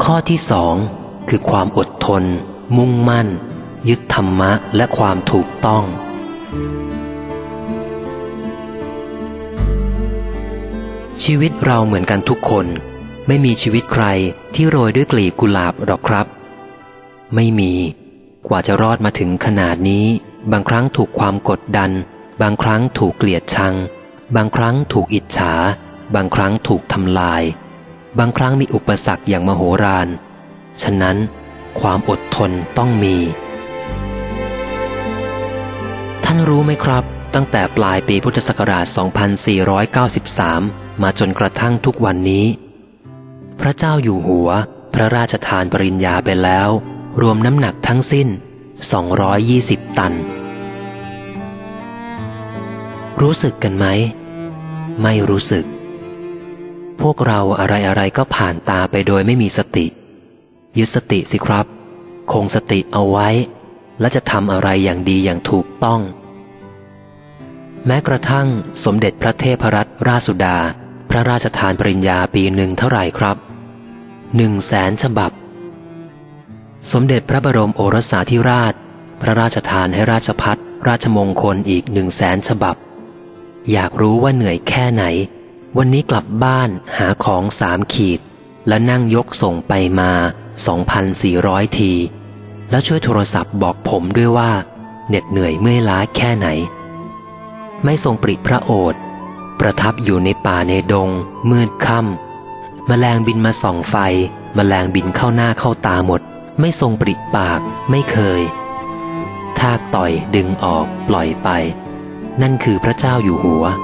ข้อที่2คือความอดทนมุ่งมั่นยึดธรรมะและความถูกต้องชีวิตเราเหมือนกันทุกคนไม่มีชีวิตใครที่โรยด้วยกลีบกุหลาบหรอกครับไม่มีกว่าจะรอดมาถึงขนาดนี้บางครั้งถูกความกดดันบางครั้งถูกเกลียดชังบางครั้งถูกอิจฉาบางครั้งถูกทำลายบางครั้งมีอุปสรรคอย่างมโหฬารฉะนั้นความอดทนต้องมีท่านรู้ไหมครับตั้งแต่ปลายปีพุทธศักราช 2493 มาจนกระทั่งทุกวันนี้พระเจ้าอยู่หัวพระราชทานปริญญาไปแล้วรวมน้ำหนักทั้งสิ้น220 ตันรู้สึกกันไหมไม่รู้สึกพวกเราอะไรๆก็ผ่านตาไปโดยไม่มีสติยึดสติสิครับคงสติเอาไว้และจะทำอะไรอย่างดีอย่างถูกต้องแม้กระทั่งสมเด็จพระเทพรัตนราชสุดาพระราชทานปริญญาปีหนึ่งเท่าไหร่ครับ100,000 ฉบับสมเด็จพระบรมโอรสาธิราชพระราชทานให้ราชภัฏราชมงคลอีก100,000 ฉบับอยากรู้ว่าเหนื่อยแค่ไหนวันนี้กลับบ้านหาของ3 ขีดและนั่งยกส่งไปมา 2,400 ทีแล้วช่วยโทรศัพท์บอกผมด้วยว่าเหน็ดเหนื่อยเมื่อยล้าแค่ไหนไม่ทรงปริพระโอษฐ์ประทับอยู่ในป่าในดงมืดค่ำแมลงบินมาส่องไฟแมลงบินเข้าหน้าเข้าตาหมดไม่ทรงปริปากไม่เคยทากต่อยดึงออกปล่อยไปนั่นคือพระเจ้าอยู่หัว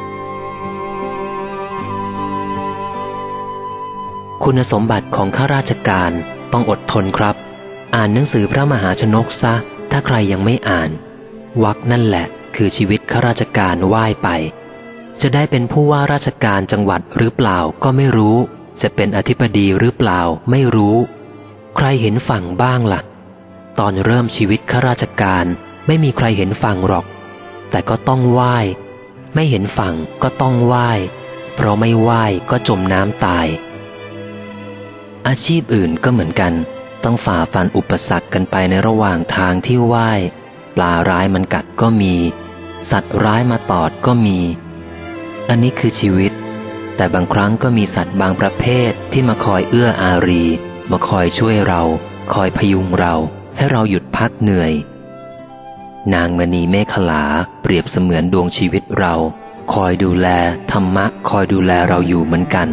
คุณสมบัติของข้าราชการต้องอดทนครับอ่านหนังสือพระมหาชนกซะถ้าใครยังไม่อ่านวรรคนั่นแหละคือชีวิตข้าราชการว่ายไปจะได้เป็นผู้ว่าราชการจังหวัดหรือเปล่าก็ไม่รู้จะเป็นอธิบดีหรือเปล่าไม่รู้ใครเห็นฝั่งบ้างล่ะตอนเริ่มชีวิตข้าราชการไม่มีใครเห็นฝั่งหรอกแต่ก็ต้องว่ายไม่เห็นฝั่งก็ต้องว่ายเพราะไม่ว่ายก็จมน้ำตายอาชีพอื่นก็เหมือนกันต้องฝ่าฟันอุปสรรคกันไปในระหว่างทางที่ว่ายปลาร้ายมันกัดก็มีสัตว์ร้ายมาตอดก็มีอันนี้คือชีวิตแต่บางครั้งก็มีสัตว์บางประเภทที่มาคอยเอื้ออารีมาคอยช่วยเราคอยพยุงเราให้เราหยุดพักเหนื่อยนางมณีเมขลาเปรียบเสมือนดวงชีวิตเราคอยดูแลธรรมะคอยดูแลเราอยู่เหมือนกัน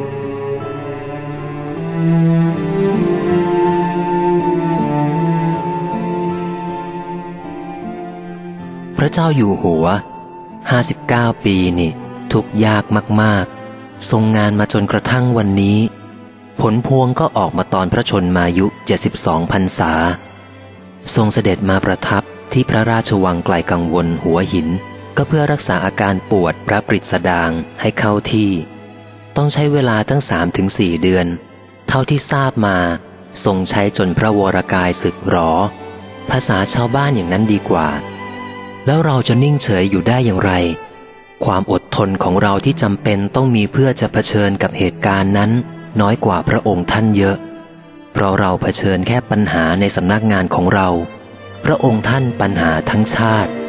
พระเจ้าอยู่หัว59 ปีนี่ทุกข์ยากมากๆทรงงานมาจนกระทั่งวันนี้ผลพวงก็ออกมาตอนพระชนมายุ72 พรรษาทรงเสด็จมาประทับที่พระราชวังไกลกังวลหัวหินก็เพื่อรักษาอาการปวดพระปริสดางให้เข้าที่ต้องใช้เวลาตั้ง 3-4 เดือนเท่าที่ทราบมาทรงใช้จนพระวรกายสึกหรอภาษาชาวบ้านอย่างนั้นดีกว่าแล้วเราจะนิ่งเฉยอยู่ได้อย่างไรความอดทนของเราที่จำเป็นต้องมีเพื่อจะเผชิญกับเหตุการณ์นั้นน้อยกว่าพระองค์ท่านเยอะเพราะเราเผชิญแค่ปัญหาในสำนักงานของเราพระองค์ท่านปัญหาทั้งชาติ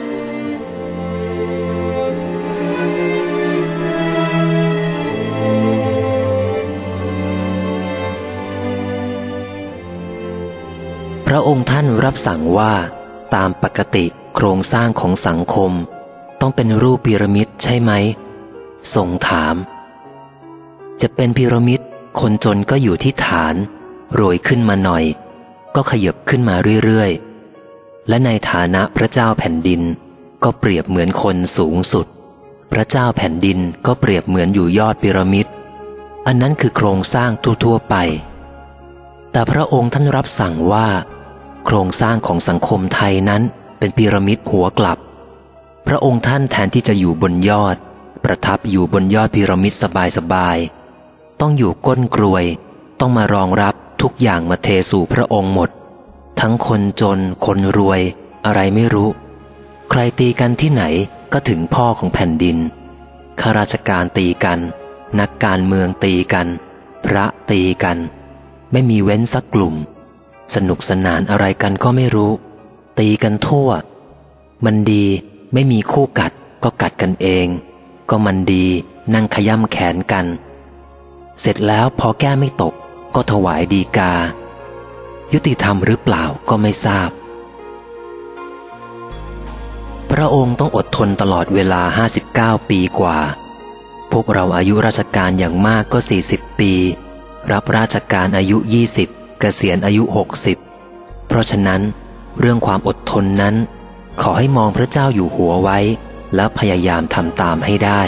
พระองค์ท่านรับสั่งว่าตามปกติโครงสร้างของสังคมต้องเป็นรูปพีระมิดใช่ไหมทรงถามจะเป็นพีระมิดคนจนก็อยู่ที่ฐานโรยขึ้นมาหน่อยก็ขยับขึ้นมาเรื่อยๆและในฐานะพระเจ้าแผ่นดินก็เปรียบเหมือนคนสูงสุดพระเจ้าแผ่นดินก็เปรียบเหมือนอยู่ยอดพีระมิดอันนั้นคือโครงสร้างทั่วๆไปแต่พระองค์ท่านรับสั่งว่าโครงสร้างของสังคมไทยนั้นเป็นพีระมิดหัวกลับพระองค์ท่านแทนที่จะอยู่บนยอดประทับอยู่บนยอดพีระมิดสบายๆต้องอยู่ก้นกรวยต้องมารองรับทุกอย่างมาเทสู่พระองค์หมดทั้งคนจนคนรวยอะไรไม่รู้ใครตีกันที่ไหนก็ถึงพ่อของแผ่นดินข้าราชการตีกันนักการเมืองตีกันพระตีกันไม่มีเว้นสักกลุ่มสนุกสนานอะไรกันก็ไม่รู้ตีกันทั่วมันดีไม่มีคู่กัดก็กัดกันเองก็มันดีนั่งขย้ำแขนกันเสร็จแล้วพอแก้ไม่ตกก็ถวายฎีกายุติธรรมหรือเปล่าก็ไม่ทราบพระองค์ต้องอดทนตลอดเวลา59 ปีกว่าพวกเราอายุราชการอย่างมากก็40 ปีรับราชการอายุ20เกษียณอายุ60เพราะฉะนั้นเรื่องความอดทนนั้นขอให้มองพระเจ้าอยู่หัวไว้แล้วพยายามทำตามให้ได้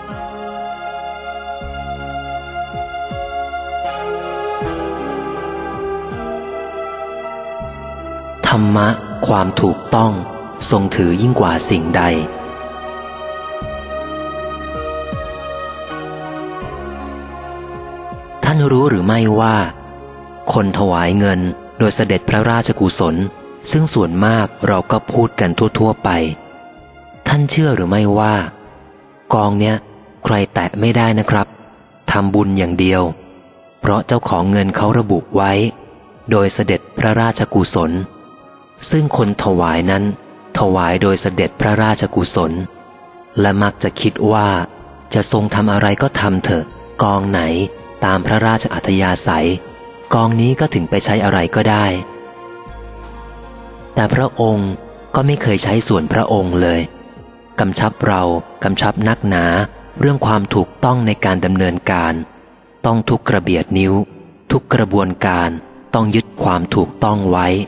ธรรมะความถูกต้องทรงถือยิ่งกว่าสิ่งใดท่านรู้หรือไม่ว่าคนถวายเงินโดยเสด็จพระราชกุศลซึ่งส่วนมากเราก็พูดกันทั่วๆไปท่านเชื่อหรือไม่ว่ากองเนี้ยใครแตะไม่ได้นะครับทำบุญอย่างเดียวเพราะเจ้าของเงินเขาระบุไว้โดยเสด็จพระราชกุศลซึ่งคนถวายนั้นถวายโดยเสด็จพระราชกุศลและมักจะคิดว่าจะทรงทำอะไรก็ทำเถอะกองไหนตามพระราชอัธยาศัยกองนี้ก็ถึงไปใช้อะไรก็ได้แต่พระองค์ก็ไม่เคยใช้ส่วนพระองค์เลยกำชับเรากำชับนักหนาเรื่องความถูกต้องในการดำเนินการต้องทุกกระเบียดนิ้วทุกกระบวนการต้องยึดความถูกต้องไว้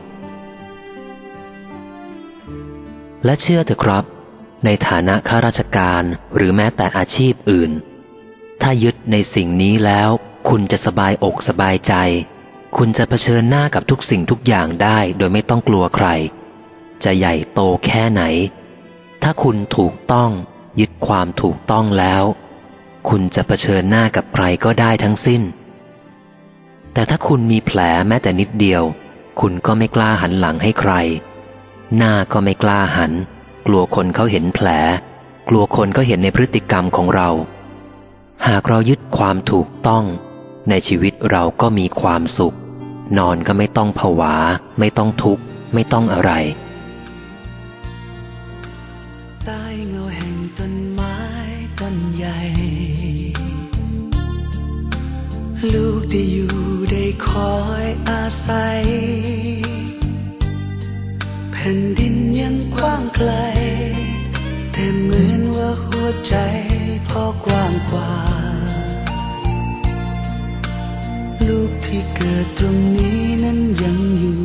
และเชื่อเถอะครับในฐานะข้าราชการหรือแม้แต่อาชีพอื่นถ้ายึดในสิ่งนี้แล้วคุณจะสบายอกสบายใจคุณจะเผชิญหน้ากับทุกสิ่งทุกอย่างได้โดยไม่ต้องกลัวใครจะใหญ่โตแค่ไหนถ้าคุณถูกต้องยึดความถูกต้องแล้วคุณจะเผชิญหน้ากับใครก็ได้ทั้งสิ้นแต่ถ้าคุณมีแผลแม้แต่นิดเดียวคุณก็ไม่กล้าหันหลังให้ใครหน้าก็ไม่กล้าหันกลัวคนเขาเห็นแผลกลัวคนเขาเห็นในพฤติกรรมของเราหากเรายึดความถูกต้องในชีวิตเราก็มีความสุขนอนก็ไม่ต้องผวาไม่ต้องทุกข์ไม่ต้องอะไรใต้เงาแห่งต้นไม้ต้นใหญ่ลูกได้อยู่ได้คอยอาศัยแผ่นดินยังกว้างไกลแต่เหมือนว่าหัวใจพอกว้างกว่าลูกที่เกิดตรงนี้นั้นยังอยู่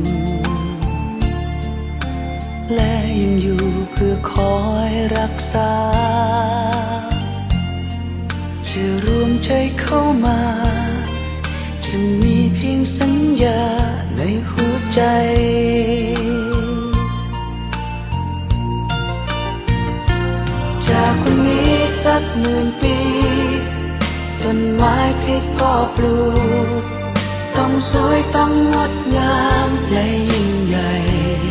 และยังอยู่เพื่อคอยรักษาจะรวมใจเข้ามาจะมีเพียงสัญญาในหัวใจจากวันนี้สัก10,000 ปีต้นไม้ที่พ่อปลูกต้องสวยต้องงดงามและยิ่งใหญ่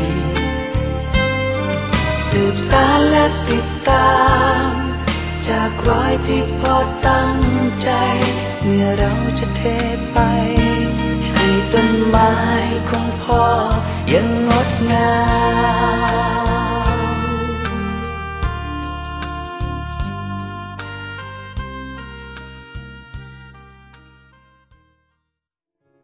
สืบสานและติดตามจากรอยที่พ่อตั้งใจเมื่อเราจะเทไปให้ต้นไม้ของพ่อยังงดงาม